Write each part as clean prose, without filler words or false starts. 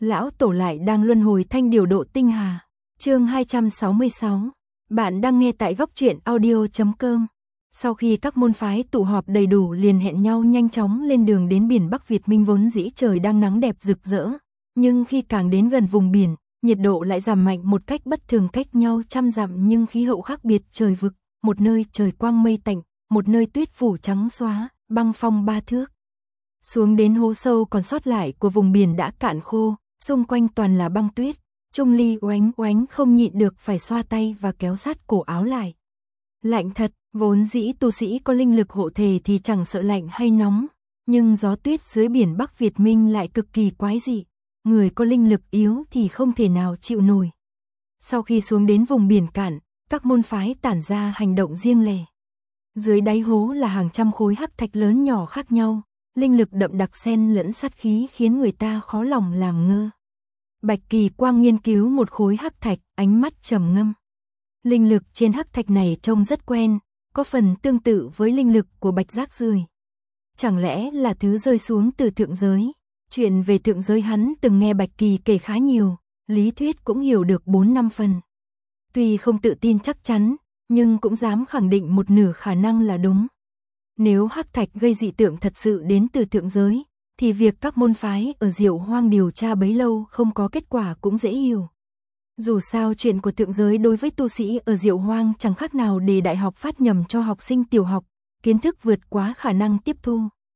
Lão tổ lại đang luân hồi thanh điều độ tinh hà. Chương 266. Bạn đang nghe tại góc truyện audio.com. Sau khi các môn phái tụ họp đầy đủ liền hẹn nhau nhanh chóng lên đường đến biển Bắc Việt Minh. Vốn dĩ trời đang nắng đẹp rực rỡ, nhưng khi càng đến gần vùng biển, nhiệt độ lại giảm mạnh một cách bất thường, cách nhau trăm dặm nhưng khí hậu khác biệt trời vực, một nơi trời quang mây tạnh, một nơi tuyết phủ trắng xóa, băng phong ba thước. Xuống đến hố sâu còn sót lại của vùng biển đã cạn khô, xung quanh toàn là băng tuyết. Trung Ly oánh oánh không nhịn được phải xoa tay và kéo sát cổ áo lại. Lạnh thật, vốn dĩ tu sĩ có linh lực hộ thể thì chẳng sợ lạnh hay nóng, nhưng gió tuyết dưới biển Bắc Việt Minh lại cực kỳ quái dị, người có linh lực yếu thì không thể nào chịu nổi. Sau khi xuống đến vùng biển cạn, các môn phái tản ra hành động riêng lẻ. Dưới đáy hố là hàng trăm khối hắc thạch lớn nhỏ khác nhau, linh lực đậm đặc xen lẫn sát khí khiến người ta khó lòng làm ngơ. Bạch Kỳ Quang nghiên cứu một khối hắc thạch, ánh mắt trầm ngâm. Linh lực trên hắc thạch này trông rất quen, có phần tương tự với linh lực của bạch giác rưởi. Chẳng lẽ là thứ rơi xuống từ thượng giới? Chuyện về thượng giới hắn từng nghe Bạch Kỳ kể khá nhiều, lý thuyết cũng hiểu được 4-5 phần. Tuy không tự tin chắc chắn, nhưng cũng dám khẳng định một nửa khả năng là đúng. Nếu hắc thạch gây dị tượng thật sự đến từ thượng giới, thì việc các môn phái ở Diệu Hoang điều tra bấy lâu không có kết quả cũng dễ hiểu. Dù sao chuyện của thượng giới đối với tu sĩ ở Diệu Hoang chẳng khác nào đề đại học phát nhầm cho học sinh tiểu học, kiến thức vượt quá khả năng tiếp thu.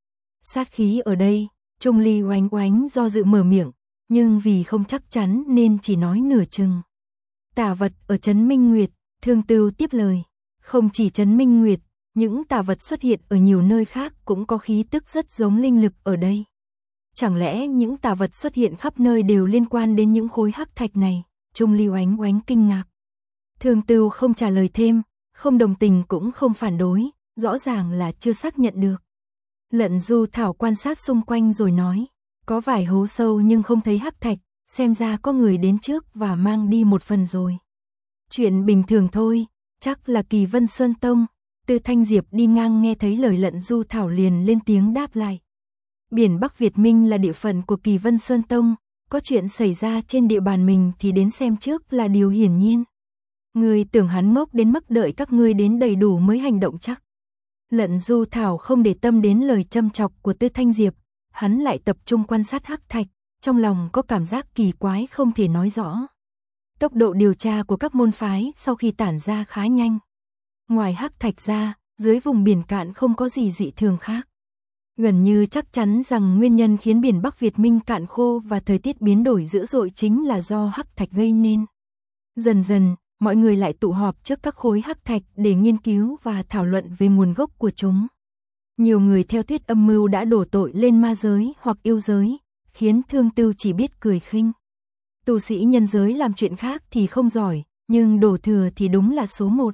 Sát khí ở đây, Trung Ly oánh oánh do dự mở miệng, nhưng vì không chắc chắn nên chỉ nói nửa chừng. Tà vật ở Trấn Minh Nguyệt, Thương Tưu tiếp lời. Không chỉ Trấn Minh Nguyệt, những tà vật xuất hiện ở nhiều nơi khác cũng có khí tức rất giống linh lực ở đây. Chẳng lẽ những tà vật xuất hiện khắp nơi đều liên quan đến những khối hắc thạch này? Trung Ly oánh oánh kinh ngạc. Thương Tưu không trả lời thêm, không đồng tình cũng không phản đối, rõ ràng là chưa xác nhận được. Lận Du Thảo quan sát xung quanh rồi nói, có vài hố sâu nhưng không thấy hắc thạch, xem ra có người đến trước và mang đi một phần rồi. Chuyện bình thường thôi, chắc là Kỳ Vân Sơn Tông. Tư Thanh Diệp đi ngang nghe thấy lời Lận Du Thảo liền lên tiếng đáp lại. Biển Bắc Việt Minh là địa phận của Kỳ Vân Sơn Tông, có chuyện xảy ra trên địa bàn mình thì đến xem trước là điều hiển nhiên. Ngươi tưởng hắn ngốc đến mức đợi các ngươi đến đầy đủ mới hành động chắc? Lận Du Thảo không để tâm đến lời châm chọc của Tư Thanh Diệp, hắn lại tập trung quan sát hắc thạch, trong lòng có cảm giác kỳ quái không thể nói rõ. Tốc độ điều tra của các môn phái sau khi tản ra khá nhanh. Ngoài hắc thạch ra, dưới vùng biển cạn không có gì dị thường khác. Gần như chắc chắn rằng nguyên nhân khiến biển Bắc Việt Minh cạn khô và thời tiết biến đổi dữ dội chính là do hắc thạch gây nên. Dần dần, mọi người lại tụ họp trước các khối hắc thạch để nghiên cứu và thảo luận về nguồn gốc của chúng. Nhiều người theo thuyết âm mưu đã đổ tội lên ma giới hoặc yêu giới, khiến Thương Tưu chỉ biết cười khinh. Tu sĩ nhân giới làm chuyện khác thì không giỏi, nhưng đổ thừa thì đúng là số 1.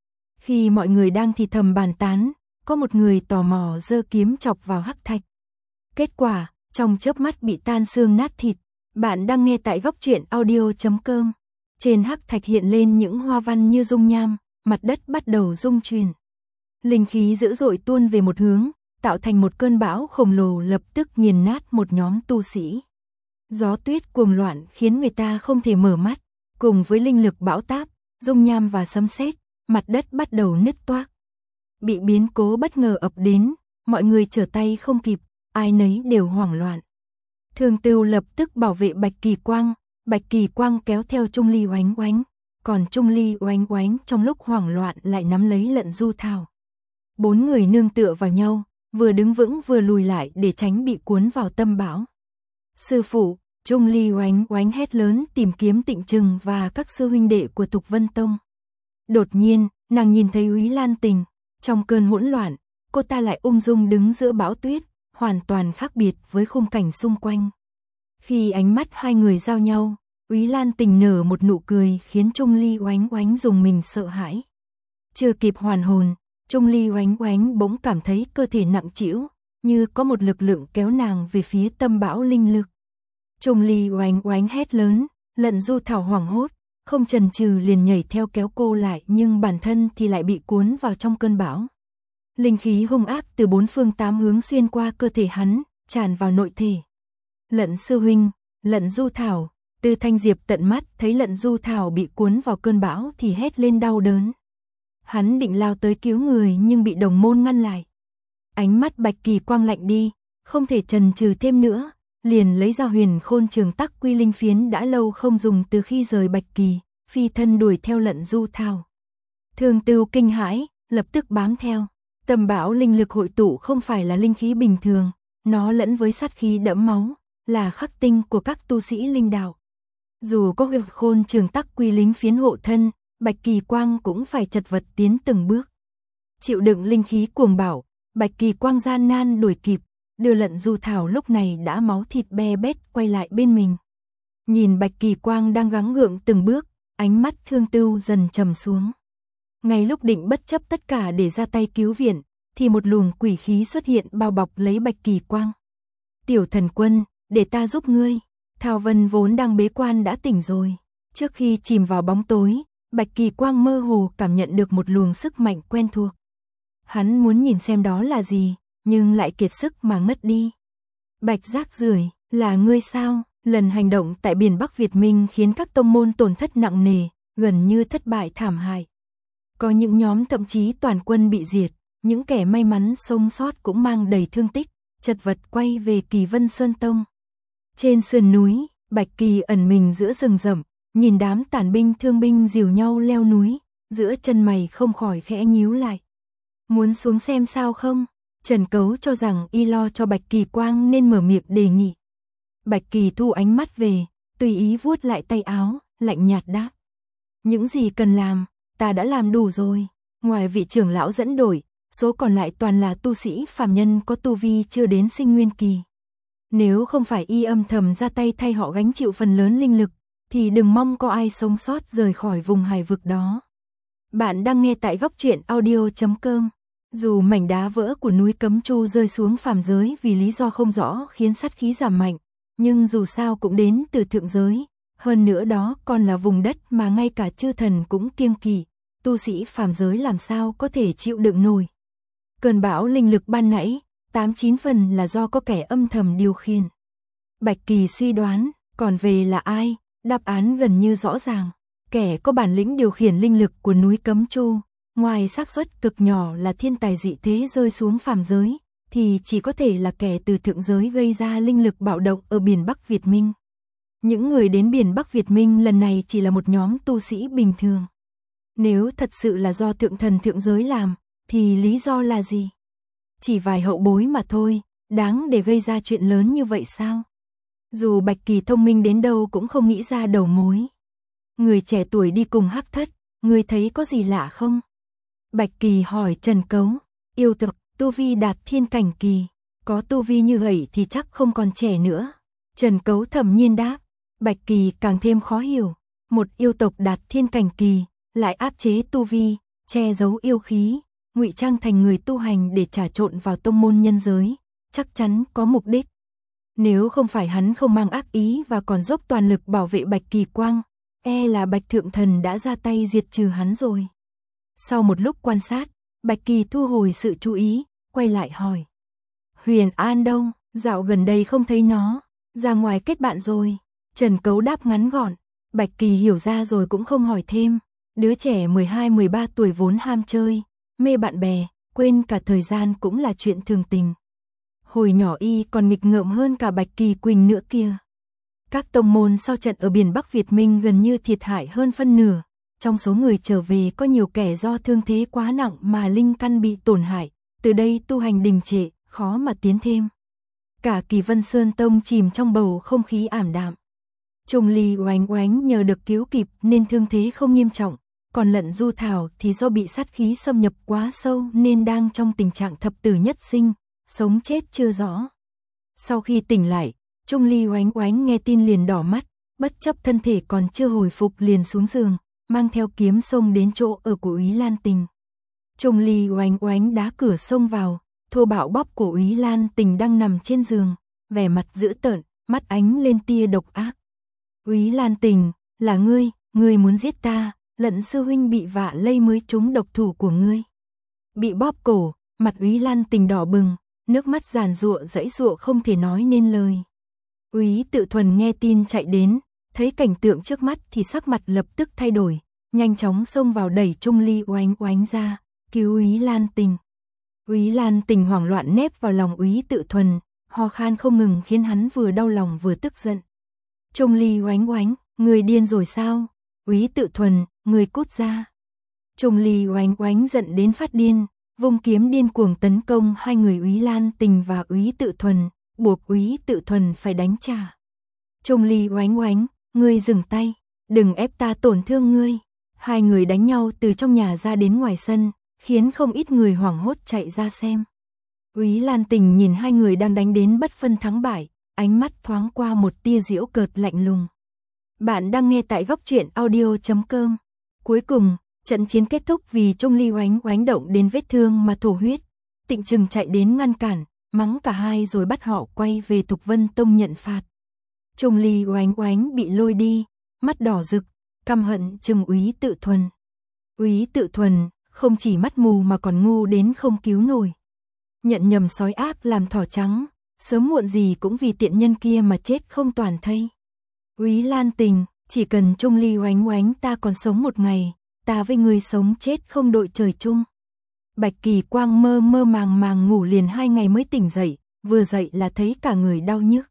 Khi mọi người đang thì thầm bàn tán, có một người tò mò giơ kiếm chọc vào hắc thạch. Kết quả, trong chớp mắt bị tan xương nát thịt. Bạn đang nghe tại góc truyện audio.com. Trên hắc thạch hiện lên những hoa văn như dung nham, mặt đất bắt đầu rung chuyển. Linh khí dữ dội tuôn về một hướng, tạo thành một cơn bão khổng lồ lập tức nghiền nát một nhóm tu sĩ. Gió tuyết cuồng loạn khiến người ta không thể mở mắt, cùng với linh lực bão táp, dung nham và sấm sét, mặt đất bắt đầu nứt toác. Bị biến cố bất ngờ ập đến, mọi người trở tay không kịp, ai nấy đều hoảng loạn. Thương Tưu lập tức bảo vệ Bạch Kỳ Quang kéo theo Trung Ly oánh oánh, còn Trung Ly oánh oánh trong lúc hoảng loạn lại nắm lấy Lận Du Thảo. 4 người nương tựa vào nhau, vừa đứng vững vừa lùi lại để tránh bị cuốn vào tâm bão. Sư phụ, Trung Ly oánh oánh hét lớn tìm kiếm Tịnh Trừng và các sư huynh đệ của Thục Vân Tông. Đột nhiên, nàng nhìn thấy Úy Lan Tình, trong cơn hỗn loạn, cô ta lại ung dung đứng giữa bão tuyết, hoàn toàn khác biệt với khung cảnh xung quanh. Khi ánh mắt hai người giao nhau, Úy Lan Tình nở một nụ cười khiến Trung Ly oánh oánh rùng mình sợ hãi. Chưa kịp hoàn hồn, Trung Ly oánh oánh bỗng cảm thấy cơ thể nặng trĩu, như có một lực lượng kéo nàng về phía tâm bão linh lực. Trung Ly oánh oánh hét lớn, Lận Du Thảo hoảng hốt, không chần chừ liền nhảy theo kéo cô lại, nhưng bản thân thì lại bị cuốn vào trong cơn bão. Linh khí hung ác từ 4 phương 8 hướng xuyên qua cơ thể hắn, tràn vào nội thể. Lận sư huynh, Lận Du Thảo. Tư Thanh Diệp tận mắt thấy Lận Du Thảo bị cuốn vào cơn bão thì hét lên đau đớn. Hắn định lao tới cứu người nhưng bị đồng môn ngăn lại. Ánh mắt Bạch Kỳ Quang lạnh đi, không thể chần chừ thêm nữa, liền lấy ra Huyền Khôn Trường Tắc Quy Linh Phiến đã lâu không dùng từ khi rời Bạch Kỳ, phi thân đuổi theo Lận Du Thảo. Thương Tưu kinh hãi, lập tức bám theo. Tầm bão linh lực hội tụ không phải là linh khí bình thường, nó lẫn với sát khí đẫm máu, là khắc tinh của các tu sĩ linh đạo. Dù có Huyền Khôn Trường Tắc Quy Linh Phiến hộ thân, Bạch Kỳ Quang cũng phải chật vật tiến từng bước. Chịu đựng linh khí cuồng bạo, Bạch Kỳ Quang gian nan đuổi kịp, đưa Lận Du Thảo lúc này đã máu thịt be bét quay lại bên mình. Nhìn Bạch Kỳ Quang đang gắng gượng từng bước, ánh mắt Thương Tưu dần trầm xuống. Ngay lúc định bất chấp tất cả để ra tay cứu viện, thì một luồng quỷ khí xuất hiện bao bọc lấy Bạch Kỳ Quang. Tiểu Thần Quân, để ta giúp ngươi. Thao Vân vốn đang bế quan đã tỉnh rồi. Trước khi chìm vào bóng tối, Bạch Kỳ Quang mơ hồ cảm nhận được một luồng sức mạnh quen thuộc. Hắn muốn nhìn xem đó là gì, nhưng lại kiệt sức mà ngất đi. Bạch Rác Rưởi, là ngươi sao? Lần hành động tại biển Bắc Việt Minh khiến các tông môn tổn thất nặng nề, gần như thất bại thảm hại. Có những nhóm thậm chí toàn quân bị diệt, những kẻ may mắn sống sót cũng mang đầy thương tích, chật vật quay về Kỳ Vân Sơn Tông. Trên sườn núi, Bạch Kỳ ẩn mình giữa rừng rậm, nhìn đám tàn binh thương binh dìu nhau leo núi, giữa chân mày không khỏi khẽ nhíu lại. Muốn xuống xem sao không? Trần Cấu cho rằng y lo cho Bạch Kỳ Quang nên mở miệng đề nghị. Bạch Kỳ thu ánh mắt về, tùy ý vuốt lại tay áo, lạnh nhạt đáp. Những gì cần làm, ta đã làm đủ rồi. Ngoài vị trưởng lão dẫn đội, số còn lại toàn là tu sĩ phàm nhân có tu vi chưa đến sinh nguyên kỳ. Nếu không phải y âm thầm ra tay thay họ gánh chịu phần lớn linh lực, thì đừng mong có ai sống sót rời khỏi vùng hải vực đó. Bạn đang nghe tại góc truyện audio.com. Dù mảnh đá vỡ của núi Cấm Chu rơi xuống phàm giới vì lý do không rõ khiến sát khí giảm mạnh, nhưng dù sao cũng đến từ thượng giới, hơn nữa đó còn là vùng đất mà ngay cả chư thần cũng kiêng kỵ, tu sĩ phàm giới làm sao có thể chịu đựng nổi. Cơn bão linh lực ban nãy, 8-9 phần là do có kẻ âm thầm điều khiển. Bạch Kỳ suy đoán, còn về là ai, đáp án gần như rõ ràng, kẻ có bản lĩnh điều khiển linh lực của núi Cấm Chu. Ngoài xác suất cực nhỏ là thiên tài dị thế rơi xuống phàm giới, thì chỉ có thể là kẻ từ thượng giới gây ra linh lực bạo động ở biển Bắc Việt Minh. Những người đến biển Bắc Việt Minh lần này chỉ là một nhóm tu sĩ bình thường. Nếu thật sự là do thượng thần thượng giới làm, thì lý do là gì? Chỉ vài hậu bối mà thôi, đáng để gây ra chuyện lớn như vậy sao? Dù Bạch Kỳ thông minh đến đâu cũng không nghĩ ra đầu mối. Người trẻ tuổi đi cùng Hắc Thất, người thấy có gì lạ không? Bạch Kỳ hỏi Trần Cấu, yêu tộc, tu vi đạt thiên cảnh kỳ, có tu vi như vậy thì chắc không còn trẻ nữa. Trần Cấu thầm nhiên đáp, Bạch Kỳ càng thêm khó hiểu, một yêu tộc đạt thiên cảnh kỳ, lại áp chế tu vi, che giấu yêu khí, ngụy trang thành người tu hành để trà trộn vào tông môn nhân giới, chắc chắn có mục đích. Nếu không phải hắn không mang ác ý và còn dốc toàn lực bảo vệ Bạch Kỳ Quang, e là Bạch Thượng Thần đã ra tay diệt trừ hắn rồi. Sau một lúc quan sát, Bạch Kỳ thu hồi sự chú ý, quay lại hỏi. Huyền An đâu? Dạo gần đây không thấy nó, ra ngoài kết bạn rồi. Trần Cấu đáp ngắn gọn, Bạch Kỳ hiểu ra rồi cũng không hỏi thêm. Đứa trẻ 12-13 tuổi vốn ham chơi, mê bạn bè, quên cả thời gian cũng là chuyện thường tình. Hồi nhỏ y còn nghịch ngợm hơn cả Bạch Kỳ Quỳnh nữa kia. Các tông môn sau trận ở biển Bắc Việt Minh gần như thiệt hại hơn phân nửa. Trong số người trở về có nhiều kẻ do thương thế quá nặng mà linh căn bị tổn hại, từ đây tu hành đình trệ, khó mà tiến thêm. Cả Kỳ Vân Sơn Tông chìm trong bầu không khí ảm đạm. Trùng Ly Oánh Oánh nhờ được cứu kịp nên thương thế không nghiêm trọng, còn Lận Du Thảo thì do bị sát khí xâm nhập quá sâu nên đang trong tình trạng thập tử nhất sinh, sống chết chưa rõ. Sau khi tỉnh lại, Trùng Ly Oánh Oánh nghe tin liền đỏ mắt, bất chấp thân thể còn chưa hồi phục liền xuống giường, mang theo kiếm xông đến chỗ ở của Úy Lan Tình. Trùng Ly Oánh Oánh đá cửa xông vào, thô bạo bóp cổ Úy Lan Tình đang nằm trên giường, vẻ mặt dữ tợn, mắt ánh lên tia độc ác. Úy Lan Tình, là ngươi muốn giết ta, Lận sư huynh bị vạ lây mới trúng độc thủ của ngươi. Bị bóp cổ, mặt Úy Lan Tình đỏ bừng, nước mắt giàn giụa giãy giụa không thể nói nên lời. Úy Tự Thuần nghe tin chạy đến, thấy cảnh tượng trước mắt thì sắc mặt lập tức thay đổi, nhanh chóng xông vào đẩy Trung Ly Oánh Oánh ra, cứu Úy Lan Tình. Úy Lan Tình hoảng loạn nép vào lòng Úy Tự Thuần, ho khan không ngừng khiến hắn vừa đau lòng vừa tức giận. Trung Ly Oánh Oánh, người điên rồi sao? Úy Tự Thuần, người cút ra. Trung Ly Oánh Oánh giận đến phát điên, vung kiếm điên cuồng tấn công hai người Úy Lan Tình và Úy Tự Thuần, buộc Úy Tự Thuần phải đánh trả. Trung Ly Oánh Oánh, ngươi dừng tay, đừng ép ta tổn thương ngươi. Hai người đánh nhau từ trong nhà ra đến ngoài sân, khiến không ít người hoảng hốt chạy ra xem. Úy Lan Tình nhìn hai người đang đánh đến bất phân thắng bại, ánh mắt thoáng qua một tia giễu cợt lạnh lùng. Bạn đang nghe tại góc truyện audio.com. Cuối cùng, trận chiến kết thúc vì Trung Ly Oánh Oánh động đến vết thương mà thổ huyết. Tịnh Trừng chạy đến ngăn cản, mắng cả hai rồi bắt họ quay về Thục Vân Tông nhận phạt. Trung Ly Oánh Oánh bị lôi đi, mắt đỏ rực, căm hận trừng Úy Tự Thuần. Úy Tự Thuần không chỉ mắt mù mà còn ngu đến không cứu nổi. Nhận nhầm sói ác làm thỏ trắng, sớm muộn gì cũng vì tiện nhân kia mà chết không toàn thây. Úy Lan Tình, chỉ cần Trung Ly Oánh Oánh ta còn sống một ngày, ta với người sống chết không đội trời chung. Bạch Kỳ Quang mơ mơ màng màng ngủ liền 2 ngày mới tỉnh dậy, vừa dậy là thấy cả người đau nhức.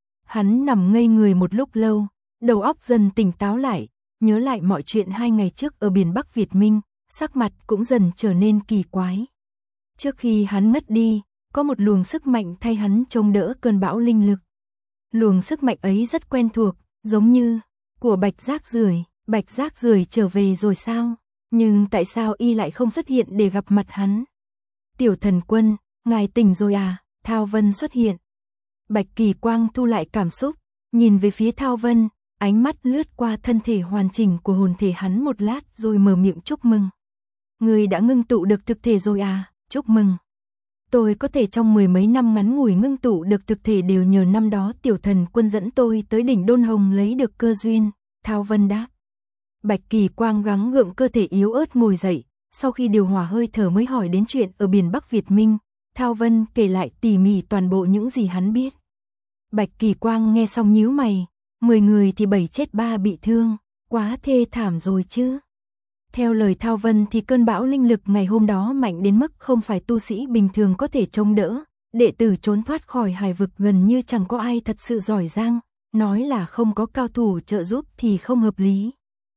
Hắn nằm ngây người một lúc lâu, đầu óc dần tỉnh táo lại, nhớ lại mọi chuyện 2 ngày trước ở biển Bắc Việt Minh, sắc mặt cũng dần trở nên kỳ quái. Trước khi hắn ngất đi, có một luồng sức mạnh thay hắn chống đỡ cơn bão linh lực. Luồng sức mạnh ấy rất quen thuộc, giống như của Bạch Giác Rưởi. Bạch Giác Rưởi trở về rồi sao? Nhưng tại sao y lại không xuất hiện để gặp mặt hắn? Tiểu Thần Quân, ngài tỉnh rồi à? Thao Vân xuất hiện. Bạch Kỳ Quang thu lại cảm xúc, nhìn về phía Thao Vân, ánh mắt lướt qua thân thể hoàn chỉnh của hồn thể hắn một lát rồi mở miệng chúc mừng. Người đã ngưng tụ được thực thể rồi à? Chúc mừng. Tôi có thể trong 10 mấy năm ngắn ngủi ngưng tụ được thực thể đều nhờ năm đó Tiểu Thần Quân dẫn tôi tới đỉnh Đôn Hồng lấy được cơ duyên, Thao Vân đáp. Bạch Kỳ Quang gắng gượng cơ thể yếu ớt ngồi dậy, sau khi điều hòa hơi thở mới hỏi đến chuyện ở biển Bắc Việt Minh, Thao Vân kể lại tỉ mỉ toàn bộ những gì hắn biết. Bạch Kỳ Quang nghe xong nhíu mày, 10 người thì 7 chết 3 bị thương, quá thê thảm rồi chứ. Theo lời Thao Vân thì cơn bão linh lực ngày hôm đó mạnh đến mức không phải tu sĩ bình thường có thể chống đỡ, đệ tử trốn thoát khỏi hải vực gần như chẳng có ai thật sự giỏi giang, nói là không có cao thủ trợ giúp thì không hợp lý.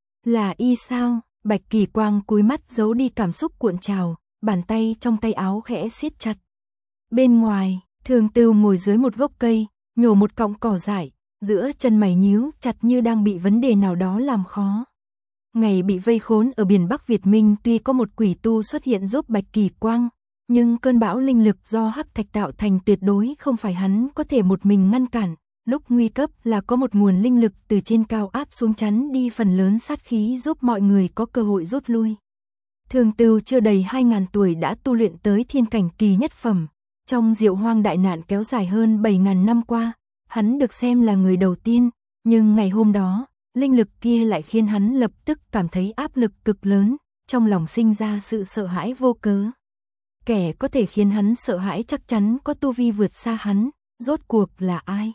Là y sao? Bạch Kỳ Quang cúi mắt giấu đi cảm xúc cuộn trào, bàn tay trong tay áo khẽ siết chặt. Bên ngoài, Thường Tưu ngồi dưới một gốc cây, nhổ một cọng cỏ dại, giữa chân mày nhíu chặt như đang bị vấn đề nào đó làm khó. Ngày bị vây khốn ở biển Bắc Việt Minh tuy có một quỷ tu xuất hiện giúp Bạch Kỳ Quang, nhưng cơn bão linh lực do hắc thạch tạo thành tuyệt đối không phải hắn có thể một mình ngăn cản. Lúc nguy cấp là có một nguồn linh lực từ trên cao áp xuống chắn đi phần lớn sát khí giúp mọi người có cơ hội rút lui. Thường Tưu chưa đầy 2.000 tuổi đã tu luyện tới thiên cảnh kỳ nhất phẩm. Trong Diệu Hoang đại nạn kéo dài hơn 7.000 năm qua, hắn được xem là người đầu tiên, nhưng ngày hôm đó, linh lực kia lại khiến hắn lập tức cảm thấy áp lực cực lớn, trong lòng sinh ra sự sợ hãi vô cớ. Kẻ có thể khiến hắn sợ hãi chắc chắn có tu vi vượt xa hắn, rốt cuộc là ai?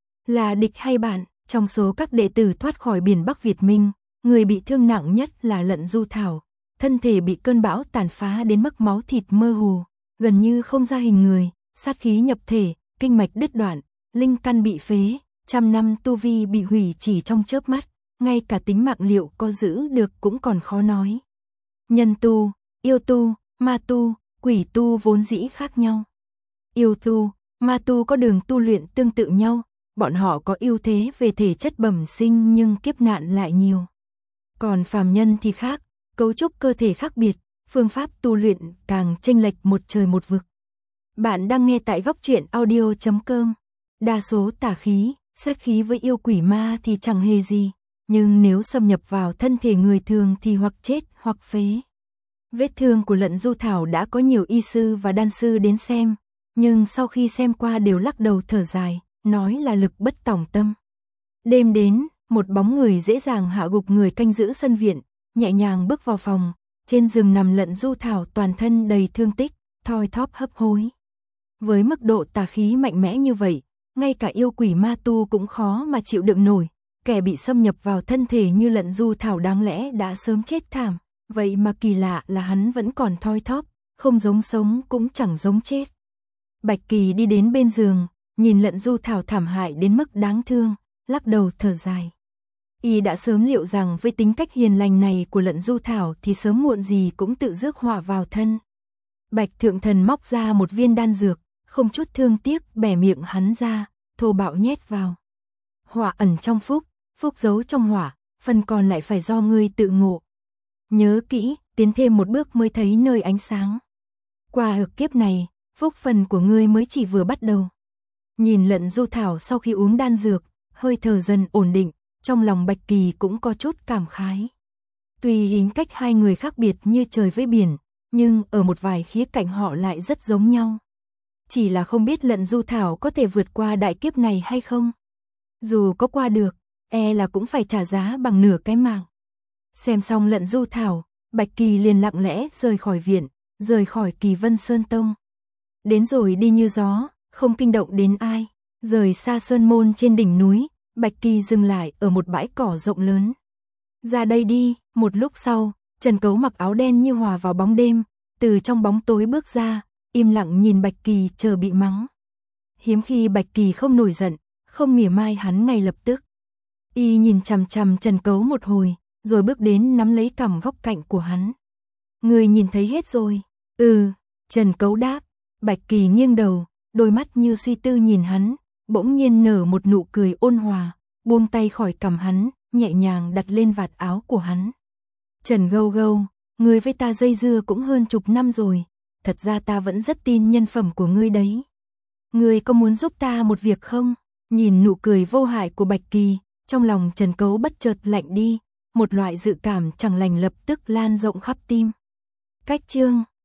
Là địch hay bạn? Trong số các đệ tử thoát khỏi biển Bắc Việt Minh, người bị thương nặng nhất là Lận Du Thảo, thân thể bị cơn bão tàn phá đến mức máu thịt mơ hồ, gần như không ra hình người, sát khí nhập thể, kinh mạch đứt đoạn, linh căn bị phế, trăm năm tu vi bị hủy chỉ trong chớp mắt, ngay cả tính mạng liệu có giữ được cũng còn khó nói. Nhân tu, yêu tu, ma tu, quỷ tu vốn dĩ khác nhau. Yêu tu, ma tu có đường tu luyện tương tự nhau, bọn họ có ưu thế về thể chất bẩm sinh nhưng kiếp nạn lại nhiều. Còn phàm nhân thì khác, cấu trúc cơ thể khác biệt, phương pháp tu luyện càng chênh lệch một trời một vực. Bạn đang nghe tại góc truyện audio.com. Đa số tà khí, sát khí với yêu quỷ ma thì chẳng hề gì, nhưng nếu xâm nhập vào thân thể người thường thì hoặc chết hoặc phế. Vết thương của Lận Du Thảo đã có nhiều y sư và đan sư đến xem, nhưng sau khi xem qua đều lắc đầu thở dài, nói là lực bất tòng tâm. Đêm đến, một bóng người dễ dàng hạ gục người canh giữ sân viện, nhẹ nhàng bước vào phòng, trên giường nằm Lận Du Thảo toàn thân đầy thương tích, thoi thóp hấp hối. Với mức độ tà khí mạnh mẽ như vậy, ngay cả yêu quỷ ma tu cũng khó mà chịu đựng nổi, kẻ bị xâm nhập vào thân thể như Lận Du Thảo đáng lẽ đã sớm chết thảm, vậy mà kỳ lạ là hắn vẫn còn thoi thóp, không giống sống cũng chẳng giống chết. Bạch Kỳ đi đến bên giường, nhìn Lận Du Thảo thảm hại đến mức đáng thương, lắc đầu thở dài. Y đã sớm liệu rằng với tính cách hiền lành này của Lận Du Thảo thì sớm muộn gì cũng tự rước họa vào thân. Bạch Thượng Thần móc ra một viên đan dược, không chút thương tiếc bẻ miệng hắn ra, thô bạo nhét vào. Họa ẩn trong phúc, phúc giấu trong hỏa, phần còn lại phải do ngươi tự ngộ. Nhớ kỹ, tiến thêm một bước mới thấy nơi ánh sáng. Qua hực kiếp này, phúc phần của ngươi mới chỉ vừa bắt đầu. Nhìn Lận Du Thảo sau khi uống đan dược, hơi thở dần ổn định, trong lòng Bạch Kỳ cũng có chút cảm khái. Tuy tính cách hai người khác biệt như trời với biển, nhưng ở một vài khía cạnh họ lại rất giống nhau. Chỉ là không biết Lận Du Thảo có thể vượt qua đại kiếp này hay không. Dù có qua được, là cũng phải trả giá bằng nửa cái mạng. Xem xong Lận Du Thảo, Bạch Kỳ liền lặng lẽ rời khỏi viện, rời khỏi Kỳ Vân Sơn Tông. Đến rồi đi như gió, không kinh động đến ai. Rời xa sơn môn trên đỉnh núi, Bạch Kỳ dừng lại ở một bãi cỏ rộng lớn. Ra đây đi, một lúc sau, Trần Cấu mặc áo đen như hòa vào bóng đêm, từ trong bóng tối bước ra, im lặng nhìn Bạch Kỳ chờ bị mắng. Hiếm khi Bạch Kỳ không nổi giận, không mỉa mai hắn ngay lập tức. Y nhìn chằm chằm Trần Cấu một hồi, rồi bước đến nắm lấy cằm góc cạnh của hắn. Người nhìn thấy hết rồi. Trần Cấu đáp. Bạch Kỳ nghiêng đầu, đôi mắt như suy tư nhìn hắn, bỗng nhiên nở một nụ cười ôn hòa, buông tay khỏi cằm hắn, nhẹ nhàng đặt lên vạt áo của hắn. Trần Gâu Gâu, ngươi với ta dây dưa cũng hơn chục năm rồi, thật ra ta vẫn rất tin nhân phẩm của ngươi đấy. Ngươi có muốn giúp ta một việc không? Nhìn nụ cười vô hại của Bạch Kỳ, trong lòng Trần Cấu bất chợt lạnh đi, một loại dự cảm chẳng lành lập tức lan rộng khắp tim. Cách chương